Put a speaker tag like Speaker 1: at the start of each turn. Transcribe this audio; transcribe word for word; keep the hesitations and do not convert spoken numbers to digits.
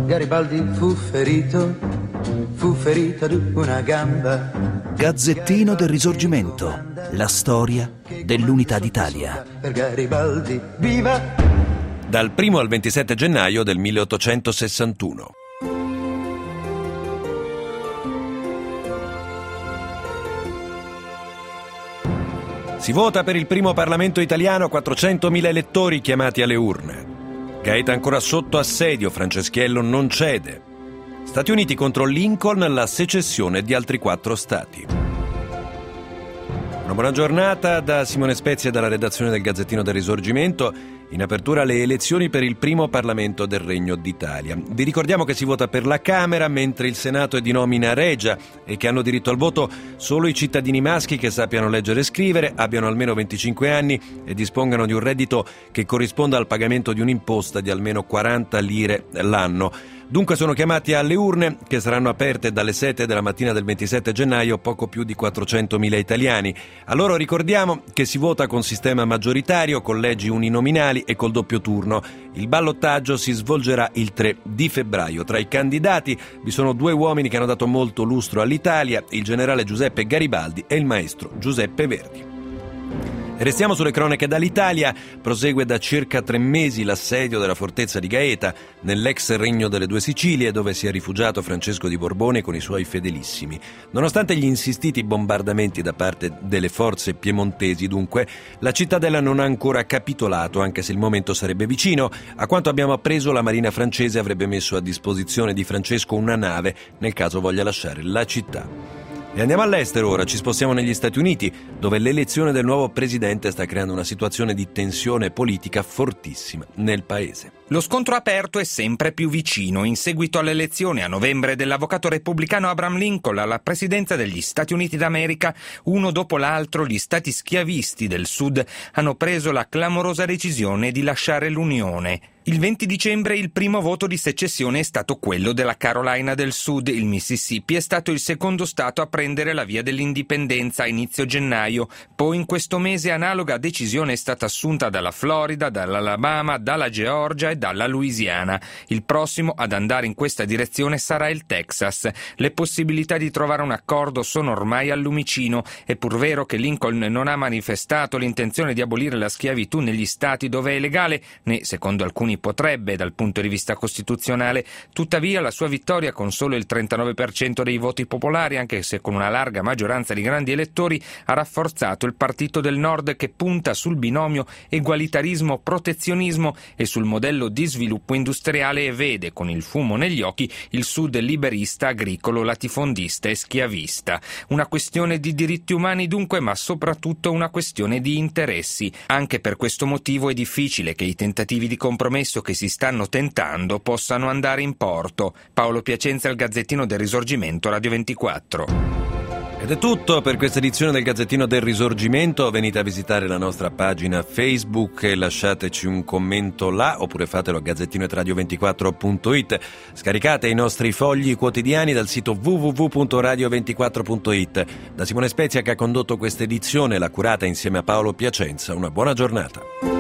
Speaker 1: Garibaldi fu ferito, fu ferito ad una gamba.
Speaker 2: Gazzettino del Risorgimento, la storia dell'unità d'Italia.
Speaker 1: Per Garibaldi, viva!
Speaker 3: Dal primo al ventisette gennaio del milleottocentosessantuno. Si vota per il primo Parlamento italiano, quattrocentomila elettori chiamati alle urne. Gaeta ancora sotto assedio, Franceschello non cede. Stati Uniti contro Lincoln, la secessione di altri quattro stati. Una buona giornata da Simone Spezia e dalla redazione del Gazzettino del Risorgimento. In apertura le elezioni per il primo Parlamento del Regno d'Italia. Vi ricordiamo che si vota per la Camera, mentre il Senato è di nomina regia e che hanno diritto al voto solo i cittadini maschi che sappiano leggere e scrivere, abbiano almeno venticinque anni e dispongano di un reddito che corrisponda al pagamento di un'imposta di almeno quaranta lire l'anno. Dunque sono chiamati alle urne, che saranno aperte dalle sette della mattina del ventisette gennaio, poco più di quattrocentomila italiani. A loro ricordiamo che si vota con sistema maggioritario, collegi uninominali e col doppio turno. Il ballottaggio si svolgerà il tre di febbraio. Tra i candidati vi sono due uomini che hanno dato molto lustro all'Italia, il generale Giuseppe Garibaldi e il maestro Giuseppe Verdi. Restiamo sulle cronache dall'Italia. Prosegue da circa tre mesi l'assedio della fortezza di Gaeta, nell'ex Regno delle Due Sicilie, dove si è rifugiato Francesco di Borbone con i suoi fedelissimi. Nonostante gli insistiti bombardamenti da parte delle forze piemontesi, dunque, la cittadella non ha ancora capitolato, anche se il momento sarebbe vicino. A quanto abbiamo appreso, la marina francese avrebbe messo a disposizione di Francesco una nave nel caso voglia lasciare la città. E andiamo all'estero ora, ci spostiamo negli Stati Uniti, dove l'elezione del nuovo presidente sta creando una situazione di tensione politica fortissima nel paese.
Speaker 4: Lo scontro aperto è sempre più vicino. In seguito all'elezione a novembre dell'avvocato repubblicano Abraham Lincoln alla presidenza degli Stati Uniti d'America, uno dopo l'altro gli stati schiavisti del Sud hanno preso la clamorosa decisione di lasciare l'Unione. Il venti dicembre il primo voto di secessione è stato quello della Carolina del Sud. Il Mississippi è stato il secondo stato a prendere la via dell'indipendenza a inizio gennaio. Poi in questo mese analoga decisione è stata assunta dalla Florida, dall'Alabama, dalla Georgia e dalla Louisiana. Il prossimo ad andare in questa direzione sarà il Texas. Le possibilità di trovare un accordo sono ormai al lumicino. È pur vero che Lincoln non ha manifestato l'intenzione di abolire la schiavitù negli stati dove è legale, né secondo alcuni potrebbe dal punto di vista costituzionale. Tuttavia la sua vittoria con solo il trentanove per cento dei voti popolari, anche se con una larga maggioranza di grandi elettori, ha rafforzato il partito del Nord che punta sul binomio egualitarismo-protezionismo e sul modello di sviluppo industriale e vede con il fumo negli occhi il Sud liberista, agricolo, latifondista e schiavista. Una questione di diritti umani dunque, ma soprattutto una questione di interessi. Anche per questo motivo è difficile che i tentativi di compromesso che si stanno tentando possano andare in porto. Paolo Piacenza, al Gazzettino del Risorgimento, Radio ventiquattro.
Speaker 3: Ed è tutto per questa edizione del Gazzettino del Risorgimento. Venite a visitare la nostra pagina Facebook e lasciateci un commento là, oppure fatelo a gazzettino et radio ventiquattro punto it. Scaricate i nostri fogli quotidiani dal sito w w w punto radio ventiquattro punto it. Da Simone Spezia, che ha condotto questa edizione, l'ha curata insieme a Paolo Piacenza. Una buona giornata.